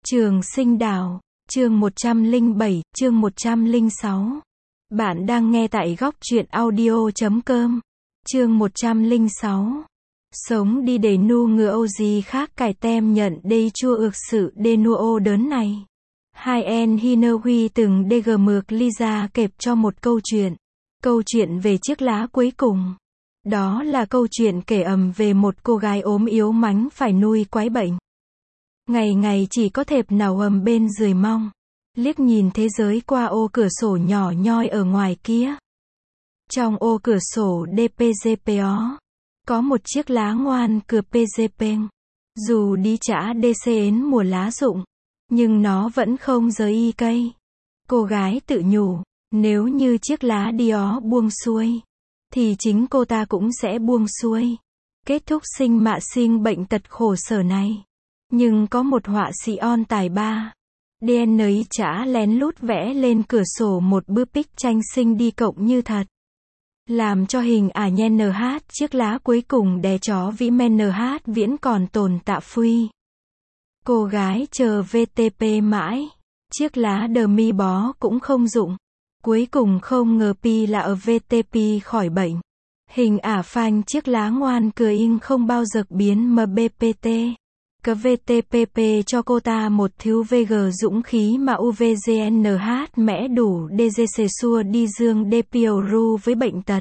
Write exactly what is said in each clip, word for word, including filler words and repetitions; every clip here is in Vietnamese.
Trường Sinh Đảo, chương một trăm lẻ bảy, chương một trăm lẻ sáu. Bạn đang nghe tại góc truyện audio chấm com. Chương một trăm lẻ sáu. Sống đi để nu ngựa ô gì khác cải tem nhận đây chua ược sự đê nu ô đớn này. Hai en Hinoui từng đê gờ mược Lisa kể cho một câu chuyện. Câu chuyện về chiếc lá cuối cùng. Đó là câu chuyện kể ầm về một cô gái ốm yếu mánh phải nuôi quái bệnh. Ngày ngày chỉ có thẹp nào ầm bên rười mong. Liếc nhìn thế giới qua ô cửa sổ nhỏ nhoi ở ngoài kia. Trong ô cửa sổ đê pê giê pê ó, có một chiếc lá ngoan cửa pê giê pê. Dù đi trả đê xê ến mùa lá rụng, nhưng nó vẫn không rời y cây. Cô gái tự nhủ, nếu như chiếc lá đi ó buông xuôi, thì chính cô ta cũng sẽ buông xuôi. Kết thúc sinh mạ sinh bệnh tật khổ sở này. Nhưng có một họa sĩ on tài ba. đê en ấy chả lén lút vẽ lên cửa sổ một bức bích tranh sinh đi cộng như thật. Làm cho hình ả nhen nh chiếc lá cuối cùng đè chó vĩ men nh viễn còn tồn tạ phuy. Cô gái chờ vê tê pê mãi. Chiếc lá đờ mi bó cũng không dụng. Cuối cùng không ngờ pi là ở vê tê pê khỏi bệnh. Hình ả phanh chiếc lá ngoan cười in không bao giờ biến em bê pê tê. Cái vê tê pê pê cho cô ta một thứ vê giê dũng khí mà u vê giê en hát mẽ đủ đê giê xê xua đi dương đê piêu ru với bệnh tật.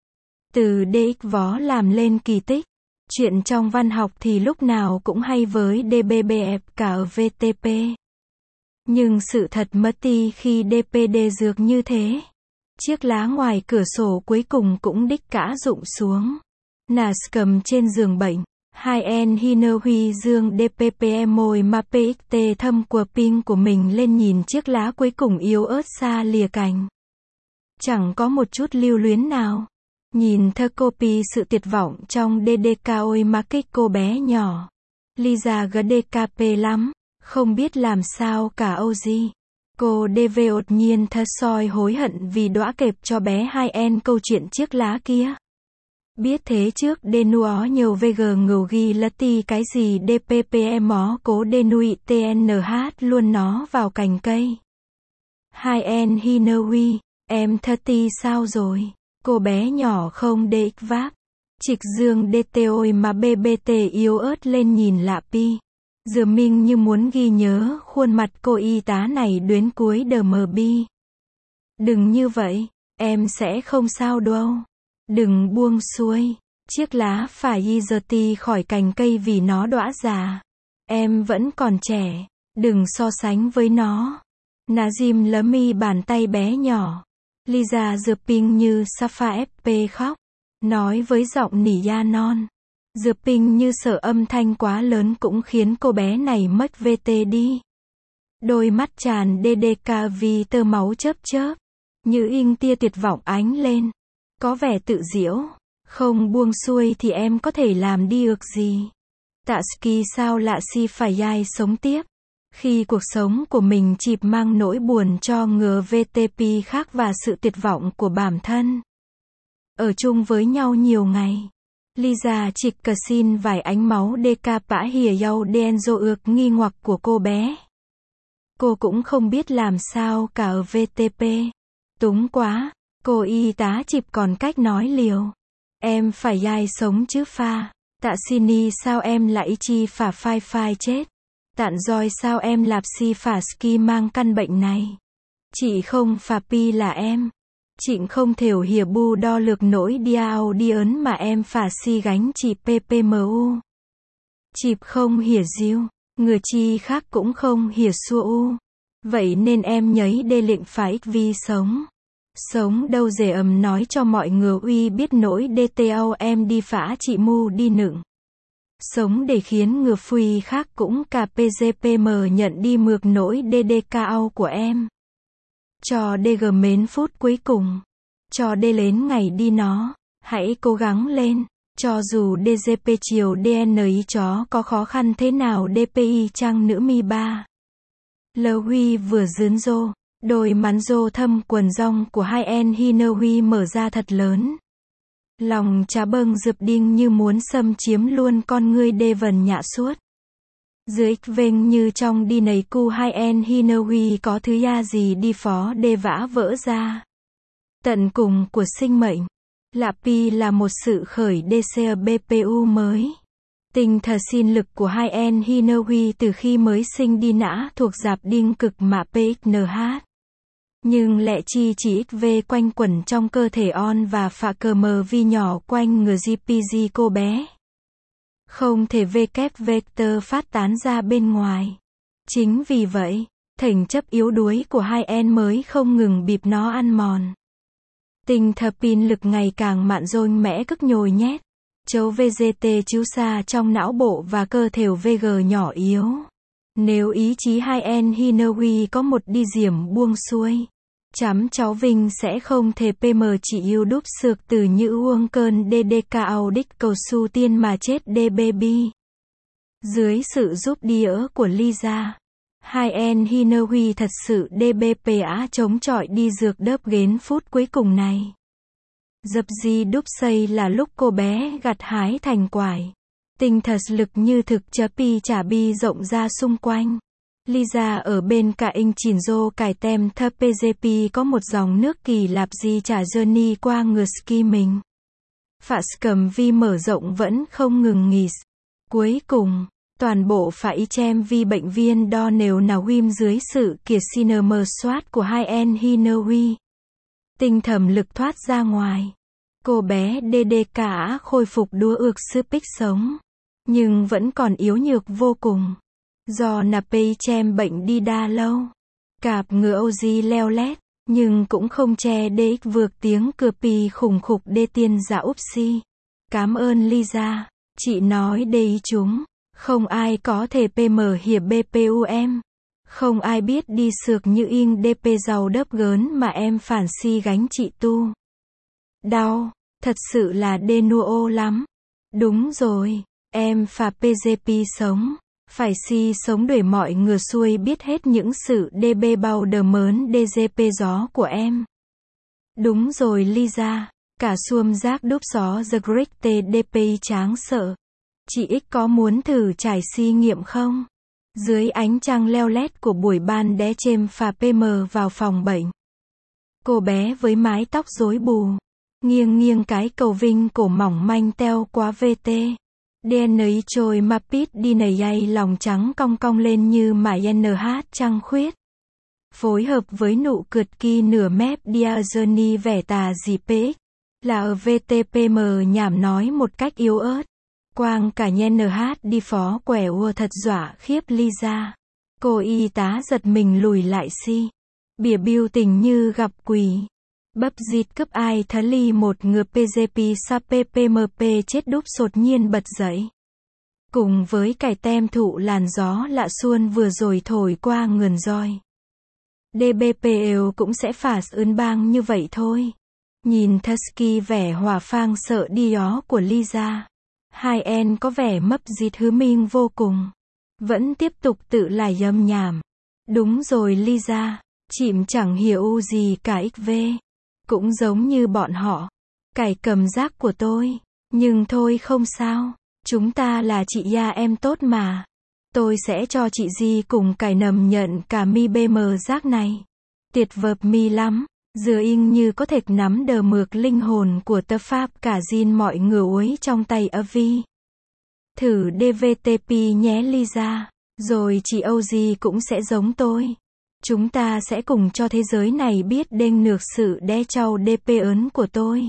Từ đê ích vó làm lên kỳ tích. Chuyện trong văn học thì lúc nào cũng hay với đê bê bê ép cả ở vê tê pê. Nhưng sự thật mất đi khi đê pê đê dược như thế. Chiếc lá ngoài cửa sổ cuối cùng cũng đích cả rụng xuống. Nà cầm trên giường bệnh. Hai en Hinoui dương đê pê pê em môi mà pê ích tê thâm của pin của mình lên nhìn chiếc lá cuối cùng yếu ớt xa lìa cành. Chẳng có một chút lưu luyến nào. Nhìn thơ copy sự tuyệt vọng trong đê đê ca ôi mà kích cô bé nhỏ. Lisa gờ đê ca pê lắm, không biết làm sao cả âu gì. Cô đê vê ột nhiên thơ soi hối hận vì đõa kẹp cho bé hai en câu chuyện chiếc lá kia. Biết thế trước đê nu ó nhiều vê giê ngầu ghi lất ti cái gì đê pê pê em ó cố đê nuị tê en hát luôn nó vào cành cây. Hai en Hinoui, em thơ ti sao rồi? Cô bé nhỏ không đê ích váp. Trịch dương đê tê ôi mà bê bê tê yếu ớt lên nhìn lạ pi. Dừa minh như muốn ghi nhớ khuôn mặt cô y tá này đuyến cuối đờ mờ bi. Đừng như vậy, em sẽ không sao đâu. Đừng buông xuôi. Chiếc lá phải y giờ ti khỏi cành cây vì nó đõa già. Em vẫn còn trẻ. Đừng so sánh với nó. Nazim lấm mi bàn tay bé nhỏ. Lisa dừa ping như Safa ép pê khóc. Nói với giọng nỉ da non. Dừa ping như sợ âm thanh quá lớn cũng khiến cô bé này mất vê tê đi. Đôi mắt tràn đê đê ca vì tơ máu chớp chớp. Như in tia tuyệt vọng ánh lên. Có vẻ tự diễu. Không buông xuôi thì em có thể làm đi ược gì. Tạ ski sao lạ si phải dai sống tiếp. Khi cuộc sống của mình chịp mang nỗi buồn cho ngừa vê tê pê khác và sự tuyệt vọng của bản thân. Ở chung với nhau nhiều ngày. Lisa chịch cờ xin vài ánh máu đê ca pã hìa dâu đen dô ược nghi ngoặc của cô bé. Cô cũng không biết làm sao cả ở vê tê pê. Túng quá. Cô y tá chịp còn cách nói liều. Em phải dai sống chứ pha. Tạ xini sao em lại chi phả phai phai chết. Tạn roi sao em lạp si phả ski mang căn bệnh này. Chị không phà pi là em. Trịnh không thểu hiểu bu đo lược nỗi diao đi ớn mà em phả si gánh chị pê pê em u. Chịp không hiểu diêu. Người chi khác cũng không hiểu xua u. Vậy nên em nhấy đê lịnh phải ích vi sống. Sống đâu dễ ầm nói cho mọi người uy biết nỗi đê tê ô em đi phá chị mu đi nựng. Sống để khiến người phuy khác cũng cả pê giê pê em nhận đi mược nỗi đê đê ca ô của em. Cho đê giê mến phút cuối cùng. Cho đê đến ngày đi nó. Hãy cố gắng lên. Cho dù đê giê pê chiều đê en ý chó có khó khăn thế nào đê pê i chăng nữ mi ba. Lơ huy vừa dướn rô. Đôi mắn rô thâm quần rong của hai en Hinoui mở ra thật lớn. Lòng trá bâng dập đinh như muốn xâm chiếm luôn con ngươi đê vần nhạ suốt. Dưới vênh như trong đi này cu hai en Hinowi có thứ ya gì đi phó đê vã vỡ ra. Tận cùng của sinh mệnh. Lạ pi là một sự khởi đê xê bê pê u mới. Tinh thần sinh lực của hai en Hinowi từ khi mới sinh đi nã thuộc dạp đinh cực mà pê ích en hát. Nhưng lẹ chi chỉ ích vê quanh quẩn trong cơ thể on và phạ cờ mờ vi nhỏ quanh ngừa giê pê giê cô bé. Không thể vê kép vector phát tán ra bên ngoài. Chính vì vậy, thành chất yếu đuối của hai en mới không ngừng bịp nó ăn mòn. Tinh thần pin lực ngày càng mạn dôn mẽ cức nhồi nhét. Chấu vê giê tê chiếu xa trong não bộ và cơ thể vê giê nhỏ yếu. Nếu ý chí hai en Hinowi có một đi diểm buông xuôi, chấm cháu Vinh sẽ không thể pm chỉ yêu đúc sược từ như uông cơn đê đê ca đích cầu su tiên mà chết đê baby. Dưới sự giúp đỡ của Lisa, hai en Hinowi thật sự đê bê pê á chống chọi đi dược đớp gến phút cuối cùng này. Dập di đúc xây là lúc cô bé gặt hái thành quải. Tinh thần lực như thực chớ pi trả bi rộng ra xung quanh. Lisa ở bên cả Inh Chìn Dô cài tem thơ pê giê pê có một dòng nước kỳ lạp di trả journey qua ngừa ski mình. Phạ cầm vi mở rộng vẫn không ngừng nghỉ. Cuối cùng, toàn bộ phải chem vi bệnh viên đo nều nào wim dưới sự kiệt xin mờ soát của hai en Hinowi. Tinh thầm lực thoát ra ngoài. Cô bé đê đê cả khôi phục đua ược sư pích sống. Nhưng vẫn còn yếu nhược vô cùng. Do nạp pê chem bệnh đi đa lâu. Cạp ngựa oxy leo lét. Nhưng cũng không che đê ích vượt tiếng cửa pì khủng khục đê tiên giả upsi. Cám ơn Lisa. Chị nói đê ý chúng. Không ai có thể pm hiệp bê pê u em. Không ai biết đi sược như in đê pê giàu đớp gớn mà em phản si gánh chị tu. Đau, thật sự là đê nuô lắm. Đúng rồi, em phà pê giê pê sống. Phải si sống để mọi người xuôi biết hết những sự đê bê bao đờ mớn đê giê pê gió của em. Đúng rồi Lisa, cả xuông giác đúp gió The Great tê đê pê tráng sợ. Chị X có muốn thử trải si nghiệm không? Dưới ánh trăng leo lét của buổi ban đé chêm phà pm vào phòng bệnh. Cô bé với mái tóc rối bù. Nghiêng nghiêng cái cầu vinh cổ mỏng manh teo quá vê tê. đê en ấy trôi mà pít đi nầy dây lòng trắng cong cong lên như mải en hát trăng khuyết. Phối hợp với nụ cượt kỳ nửa mép Diazoni vẻ tà gì pê. Là ở vê tê pê em nhảm nói một cách yếu ớt. Quang cả nhen hát đi phó quẻ ua thật dọa khiếp Lisa. Cô y tá giật mình lùi lại si. Bìa biêu tình như gặp quỷ. Bấp dịt cấp ai thá ly một ngừa pê giê pê sa pê pê em pê chết đúp sột nhiên bật dậy. Cùng với cải tem thụ làn gió lạ xuân vừa rồi thổi qua ngườn roi. đê bê pê eo cũng sẽ phả ơn bang như vậy thôi. Nhìn Tusky vẻ hỏa phang sợ đi ó của Lisa. Hai en có vẻ mấp dịt hứ minh vô cùng. Vẫn tiếp tục tự lại dâm nhảm. Đúng rồi Lisa, chìm chẳng hiểu gì cả ích vê. Cũng giống như bọn họ. Cải cầm giác của tôi. Nhưng thôi không sao. Chúng ta là chị ya em tốt mà. Tôi sẽ cho chị Di cùng cải nầm nhận cả mi bê em giác này. Tuyệt vời mi lắm. Dừa in như có thể nắm đờ mược linh hồn của tơ pháp cả Jin mọi người uối trong tay Avi. Thử đê vê tê pê nhé Lisa. Rồi chị Oji cũng sẽ giống tôi. Chúng ta sẽ cùng cho thế giới này biết đênh nược sự đe trâu đê pê ớn của tôi.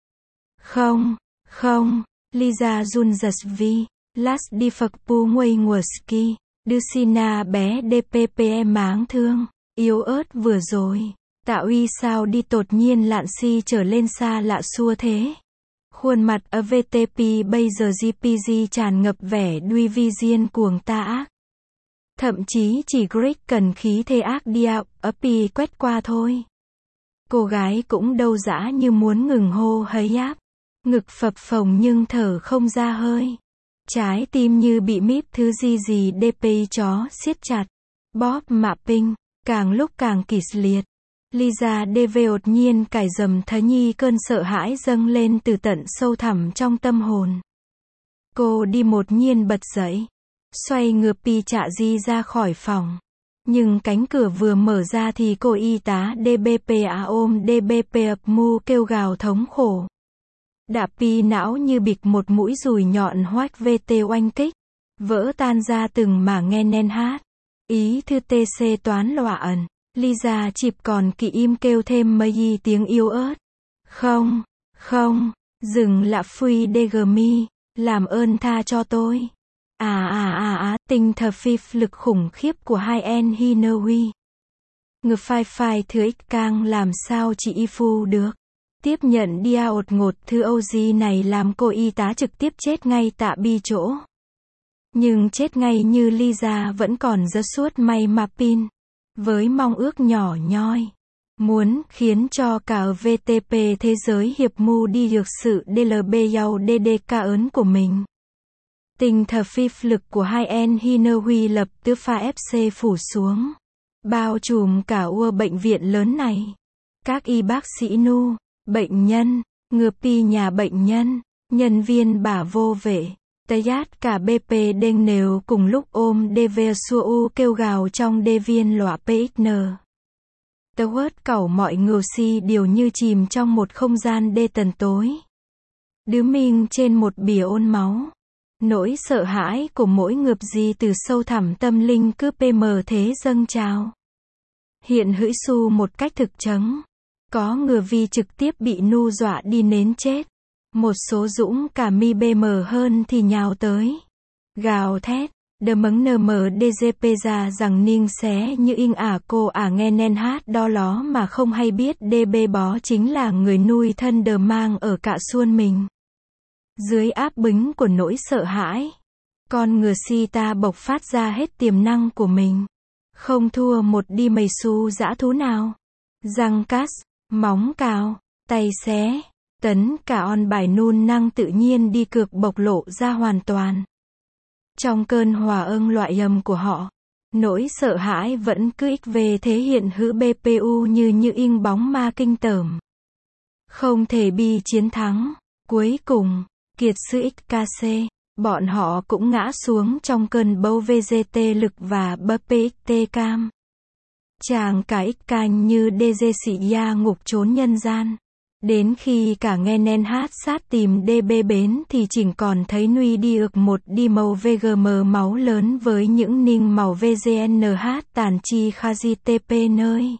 Không, không, Lisa run giật vi. Last đi phật pu nguây ngùa ski. Đưa Sina bé đê pê pê em máng thương. Yếu ớt vừa rồi. Tạo uy sao đi tột nhiên lạn si trở lên xa lạ xua thế. Khuôn mặt ở vê tê pê bây giờ giê pê giê tràn ngập vẻ đuôi vi diên cuồng ta ác. Thậm chí chỉ Greg cần khí thế ác đi out, ấp pì quét qua thôi. Cô gái cũng đâu dã như muốn ngừng hô hấy áp. Ngực phập phồng nhưng thở không ra hơi. Trái tim như bị míp thứ gì gì đê pê chó siết chặt. Bob mạ pinh, càng lúc càng kịch liệt. Lisa đê vê đột nhiên cải dầm thấy nhi cơn sợ hãi dâng lên từ tận sâu thẳm trong tâm hồn. Cô đi một nhiên bật dậy. Xoay ngược pi trả di ra khỏi phòng. Nhưng cánh cửa vừa mở ra thì cô y tá đê bê pê a ôm đê bê pê ập mu kêu gào thống khổ. Đạp pi não như bịch một mũi dùi nhọn hoách vê tê oanh kích. Vỡ tan ra từng mà nghe nen hát. Ý thư tê xê toán lọa ẩn. Lisa chịp còn kỵ im kêu thêm mấy y tiếng yếu ớt. Không, không, dừng lạ phui đê gờ mi, làm ơn tha cho tôi. À à à à, tinh thờ phi lực khủng khiếp của hai en Hinowi. Ngực phai phai thứ ích cang làm sao chị y phu được. Tiếp nhận dia ột ngột thư ô di này làm cô y tá trực tiếp chết ngay tạ bi chỗ. Nhưng chết ngay như Lisa vẫn còn rất suốt may mà pin. Với mong ước nhỏ nhoi. Muốn khiến cho cả vê tê pê thế giới hiệp mưu đi được sự đê lờ bê giàu đê đê ca ớn của mình. Tình thờ phi lực của hai en Hinowi lập tức pha ép xê phủ xuống. Bao trùm cả ua bệnh viện lớn này. Các y bác sĩ nu, bệnh nhân, ngừa pi nhà bệnh nhân, nhân viên bả vô vệ. Tayat cả bê pê đênh nều cùng lúc ôm đê vê xua u kêu gào trong đê viên lọa pê ích en. Tớ hớt cẩu mọi ngưu si điều như chìm trong một không gian đê tần tối. Đứa mình trên một bìa ôn máu. Nỗi sợ hãi của mỗi ngược gì từ sâu thẳm tâm linh cứ pm thế dâng trào. Hiện hữu su một cách thực chứng. Có ngừa vi trực tiếp bị nu dọa đi nến chết. Một số dũng cả mi bê em hơn thì nhào tới. Gào thét, đờ mấng nờ mờ đê giê pê ra rằng ninh xé như in ả cô ả nghe nen hát đo ló mà không hay biết đê bê bó chính là người nuôi thân đờ mang ở cả xuôn mình. Dưới áp bính của nỗi sợ hãi, con ngừa si ta bộc phát ra hết tiềm năng của mình. Không thua một đi mầy su dã thú nào. Răng cắt, móng cào, tay xé. Tấn cả on bài nun năng tự nhiên đi cược bộc lộ ra hoàn toàn. Trong cơn hòa ưng loại âm của họ, nỗi sợ hãi vẫn cứ ích về thể hiện hữu bê pê u như như in bóng ma kinh tởm. Không thể bi chiến thắng. Cuối cùng, kiệt sư ích ca xê, bọn họ cũng ngã xuống trong cơn bâu vê giê tê lực và bê pê ích tê cam. Chàng cả ích canh như đê giê sĩ ya ngục trốn nhân gian. Đến khi cả nghe nen hát sát tìm đê bê bến thì chỉnh còn thấy nuy đi ực một đi màu vê giê em máu lớn với những ninh màu vê giê en hát tàn chi khazi tê pê nơi.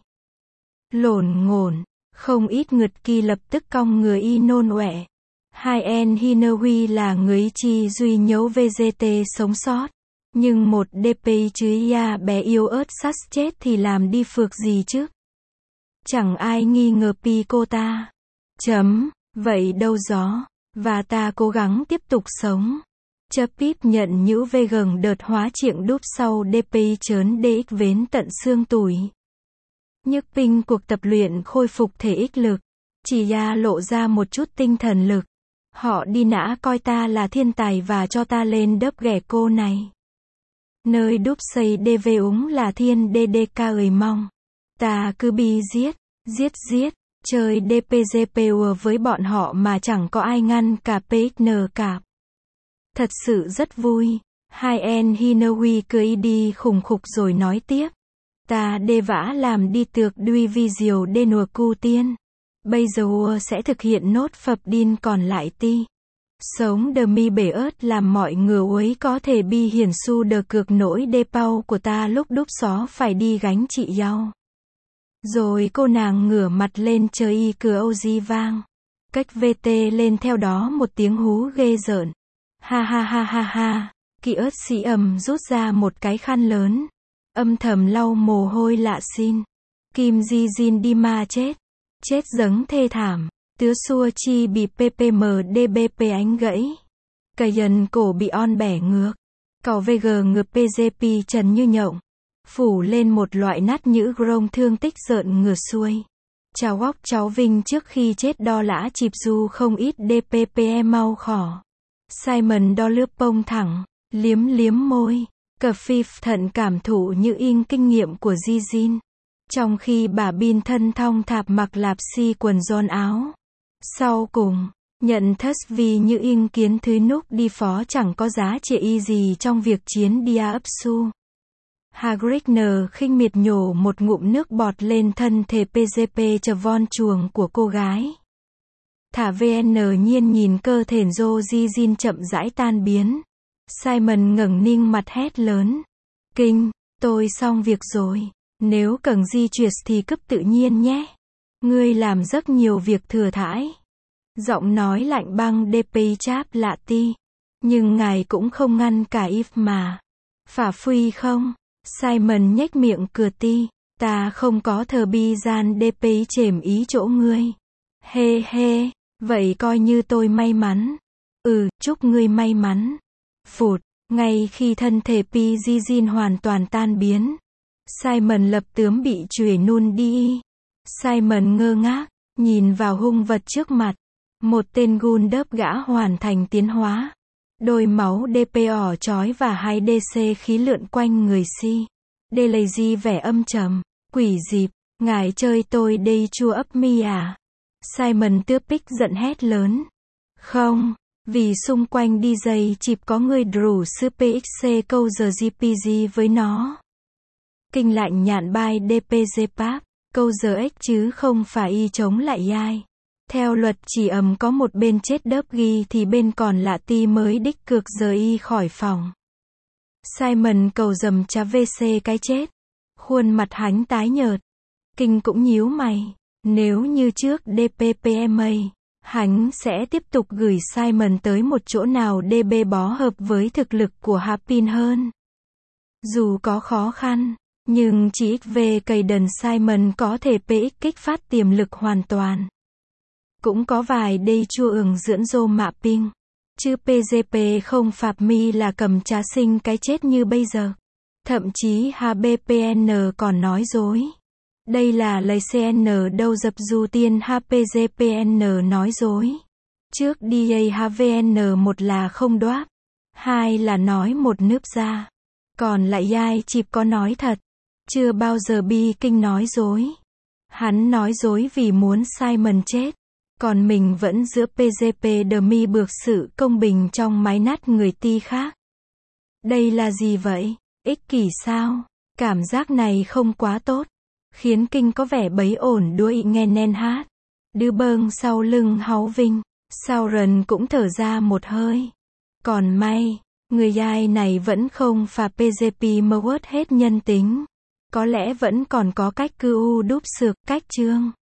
Lổn ngổn, không ít ngực kỳ lập tức cong người y nôn ọe. Hai en Hinowi là người chi duy nhấu vê giê tê sống sót. Nhưng một đê pê chứ ya bé yêu ớt sắt chết thì làm đi phược gì chứ. Chẳng ai nghi ngờ pi cô ta. Chấm, vậy đâu gió, và ta cố gắng tiếp tục sống. Chấp píp nhận nhũ vê gầng đợt hóa triệng đúp sau đê pê chớn đê ích vến tận xương tủi. Nhức pinh cuộc tập luyện khôi phục thể ích lực. Chỉ ya lộ ra một chút tinh thần lực. Họ đi nã coi ta là thiên tài và cho ta lên đớp ghẻ cô này. Nơi đúp xây đê vê úng là thiên đê đê ca ơi mong. Ta cứ bi giết, giết giết. Chơi đê pê giê pê u với bọn họ mà chẳng có ai ngăn cả pê ích en cả. Thật sự rất vui. Hai en Hinowi cười đi khủng khục rồi nói tiếp. Ta đê vã làm đi tược đuôi vi diều đê nùa cu tiên. Bây giờ sẽ thực hiện nốt phập đin còn lại ti. Sống đờ mi bể ớt làm mọi ngừa uấy có thể bi hiển su đờ cược nỗi đê pau của ta lúc đúp xó phải đi gánh chị nhau. Rồi cô nàng ngửa mặt lên trời y cửa âu di vang. Cách vê tê lên theo đó một tiếng hú ghê rợn. Ha ha ha ha ha. Kỵ ớt sĩ ầm rút ra một cái khăn lớn. Âm thầm lau mồ hôi lạ xin. Kim di jin đi ma chết. Chết giấng thê thảm. Tứa xua chi bị pê pê em đê bê pê ánh gãy. Cầy dần cổ bị on bẻ ngược. Cỏ vê giê ngược pê giê pê trần như nhộng. Phủ lên một loại nát nhữ grông thương tích rợn ngửa xuôi. Chào góc cháu Vinh trước khi chết đo lã chịp du không ít đê pê pê e mau khỏ. Simon đo lướp bông thẳng, liếm liếm môi. Cờ phi thận cảm thụ như in kinh nghiệm của Di Jin. Trong khi bà Bin thân thong thạp mặc lạp si quần giòn áo. Sau cùng, Nhận thất vì như yên kiến thứ núc đi phó chẳng có giá trị y gì trong việc chiến dia ấp su. Hagrid nờ khinh miệt nhổ một ngụm nước bọt lên thân thể pê giê pê chờ von chuồng của cô gái. Thả vê en nhiên nhìn cơ thể Joji Jin chậm rãi tan biến. Simon ngẩng ninh mặt hét lớn. Kinh, tôi xong việc rồi. Nếu cần di chuyển thì cấp tự nhiên nhé. Ngươi làm rất nhiều việc thừa thãi. Giọng nói lạnh băng đê pê cháp lạ ti. Nhưng ngài cũng không ngăn cả if mà. Phả phui không? Simon nhếch miệng cười ti. Ta không có thờ bi gian đê pê chềm ý chỗ ngươi. Hê hê, vậy coi như tôi may mắn. Ừ, chúc ngươi may mắn. Phụt, ngay khi thân thể pê giê Jin hoàn toàn tan biến. Simon lập tướm bị chùy nun đi. Simon ngơ ngác, nhìn vào hung vật trước mặt. Một tên gun đớp gã hoàn thành tiến hóa. Đôi máu đê pê ỏ chói và hai đê xê khí lượn quanh người si. Đê lầy di vẻ âm trầm. Quỷ dịp, ngài chơi tôi đây chua ấp mi à? Simon tướp pích giận hét lớn. Không, vì xung quanh đi giày chịp có người đủ sư pê ích xê câu giờ giê pê giê với nó. Kinh lạnh nhạn bai đê pê giê páp, câu giờ ích chứ không phải y chống lại ai. Theo luật chỉ ầm có một bên chết đớp ghi thì bên còn lạ ti mới đích cược giờ y khỏi phòng. Simon cầu dầm chá vê xê cái chết. Khuôn mặt hắn tái nhợt. Kinh cũng nhíu mày. Nếu như trước đê pê pê em a, hắn sẽ tiếp tục gửi Simon tới một chỗ nào đê bê bó hợp với thực lực của Harpin hơn. Dù có khó khăn, nhưng chỉ ích về cây đần Simon có thể pê ích kích phát tiềm lực hoàn toàn. Cũng có vài đây chua ửng dưỡng rô mạ ping. Chứ pê giê pê không phạt mi là cầm trá sinh cái chết như bây giờ. Thậm chí hát bê pê en còn nói dối. Đây là lấy xê en đâu dập dù tiên hát pê giê pê en nói dối. Trước đê a hát vê en một là không đoáp. Hai là nói một nướp ra. Còn lại ai chịp có nói thật. Chưa bao giờ bi kinh nói dối. Hắn nói dối vì muốn Simon chết. Còn mình vẫn giữa pê giê pê đờ mi bược sự công bình trong mái nát người ti khác. Đây là gì vậy? Ích kỷ sao? Cảm giác này không quá tốt. Khiến kinh có vẻ bấy ổn đuôi nghe nen hát. Đư bâng sau lưng háu vinh. Sauron cũng thở ra một hơi. Còn may, người ai này vẫn không phà pê giê pê mơ hết nhân tính. Có lẽ vẫn còn có cách cư u đúp sược cách chương.